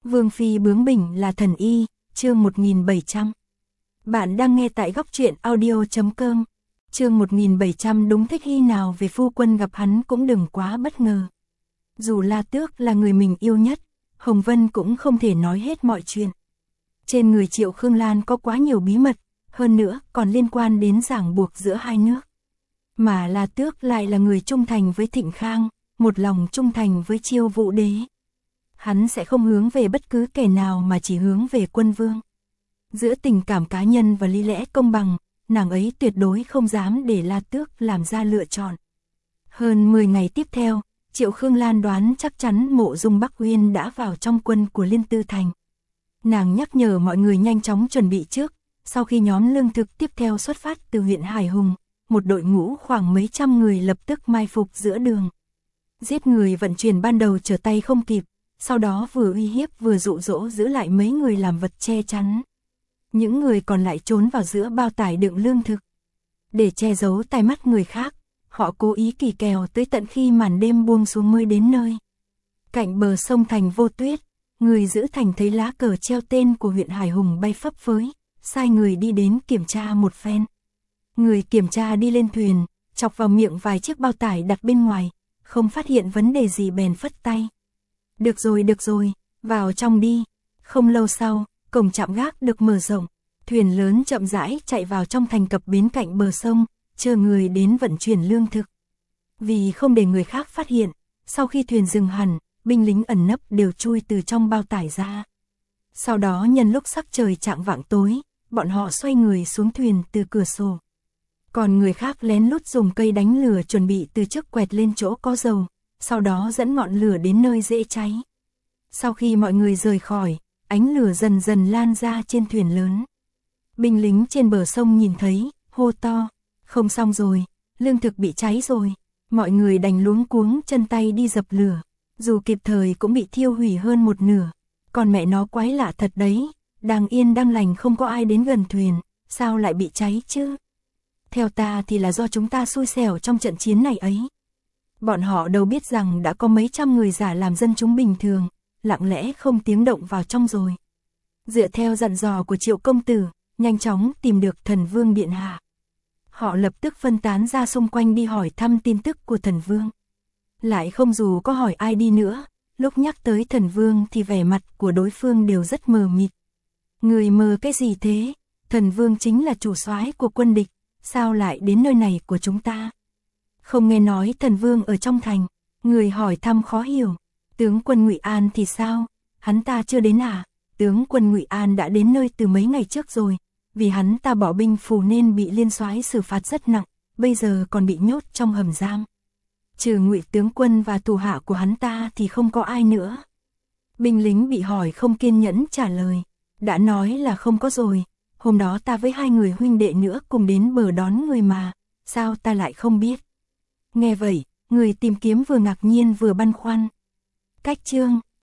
Vương phi bướng bỉnh là thần y, chương 1700. Bạn đang nghe tại góc truyện audio.com. Chương 1700 đúng thích khi nào về phu quân gặp hắn cũng đừng quá bất ngờ. Dù La Tước là người mình yêu nhất, Hồng Vân cũng không thể nói hết mọi chuyện. Trên người Triệu Khương Lan có quá nhiều bí mật, hơn nữa còn liên quan đến ràng buộc giữa hai nước. Mà La Tước lại là người trung thành với Thịnh Khang, một lòng trung thành với Chiêu Vũ Đế. Hắn sẽ không hướng về bất cứ kẻ nào mà chỉ hướng về Quân Vương. Giữa tình cảm cá nhân và lý lẽ công bằng, nàng ấy tuyệt đối không dám để La Tước làm ra lựa chọn. Hơn 10 ngày tiếp theo, Triệu Khương Lan đoán chắc chắn Mộ Dung Bắc Uyên đã vào trong quân của Liên Tư Thành. Nàng nhắc nhở mọi người nhanh chóng chuẩn bị trước, sau khi nhóm lương thực tiếp theo xuất phát từ huyện Hải Hùng, một đội ngũ khoảng mấy trăm người lập tức mai phục giữa đường. Giết người vận chuyển ban đầu trở tay không kịp, sau đó vừa uy hiếp vừa dụ dỗ giữ lại mấy người làm vật che chắn. Những người còn lại trốn vào giữa bao tải đựng lương thực. Để che giấu tai mắt người khác, họ cố ý kỳ kèo tới tận khi màn đêm buông xuống mới đến nơi. Cạnh bờ sông Thành Vô Tuyết, người giữ thành thấy lá cờ treo tên của huyện Hải Hùng bay phấp phới, sai người đi đến kiểm tra một phen. Người kiểm tra đi lên thuyền, chọc vào miệng vài chiếc bao tải đặt bên ngoài, không phát hiện vấn đề gì bèn phất tay. Được rồi, vào trong đi. Không lâu sau, cổng trạm gác được mở rộng, thuyền lớn chậm rãi chạy vào trong thành cập bến cạnh bờ sông, chờ người đến vận chuyển lương thực. Vì không để người khác phát hiện, sau khi thuyền dừng hẳn, binh lính ẩn nấp đều chui từ trong bao tải ra. Sau đó nhân lúc sắc trời chạng vạng tối, bọn họ xoay người xuống thuyền từ cửa sổ. Còn người khác lén lút dùng cây đánh lửa chuẩn bị từ trước quẹt lên chỗ có dầu, sau đó dẫn ngọn lửa đến nơi dễ cháy. Sau khi mọi người rời khỏi, ánh lửa dần dần lan ra trên thuyền lớn. Binh lính trên bờ sông nhìn thấy, hô to, không xong rồi, lương thực bị cháy rồi. Mọi người đành luống cuống chân tay đi dập lửa, dù kịp thời cũng bị thiêu hủy hơn một nửa. Còn mẹ nó quái lạ thật đấy, đang yên đang lành không có ai đến gần thuyền, sao lại bị cháy chứ? Theo ta thì là do chúng ta xui xẻo trong trận chiến này ấy. Bọn họ đâu biết rằng đã có mấy trăm người giả làm dân chúng bình thường, lặng lẽ không tiếng động vào trong rồi. Dựa theo dặn dò của Triệu công tử, nhanh chóng tìm được Thần Vương điện hạ. Họ lập tức phân tán ra xung quanh đi hỏi thăm tin tức của Thần Vương. Lại không dù có hỏi ai đi nữa, lúc nhắc tới Thần Vương thì vẻ mặt của đối phương đều rất mờ mịt. Người mờ cái gì thế? Thần Vương chính là chủ soái của quân địch, sao lại đến nơi này của chúng ta? Không nghe nói Thần Vương ở trong thành. Người hỏi thăm khó hiểu. Tướng quân Ngụy An thì sao? Hắn ta chưa đến à? Tướng quân Ngụy An đã đến nơi từ mấy ngày trước rồi, vì hắn ta bỏ binh phù nên bị liên soái xử phạt rất nặng, bây giờ còn bị nhốt trong hầm giam. Trừ Ngụy tướng quân và thủ hạ của hắn ta thì không có ai nữa. Binh lính bị hỏi không kiên nhẫn trả lời, đã nói là không có rồi, hôm đó ta với hai người huynh đệ nữa cùng đến bờ đón người mà, sao ta lại không biết? Nghe vậy, người tìm kiếm vừa ngạc nhiên vừa băn khoăn. Cách chương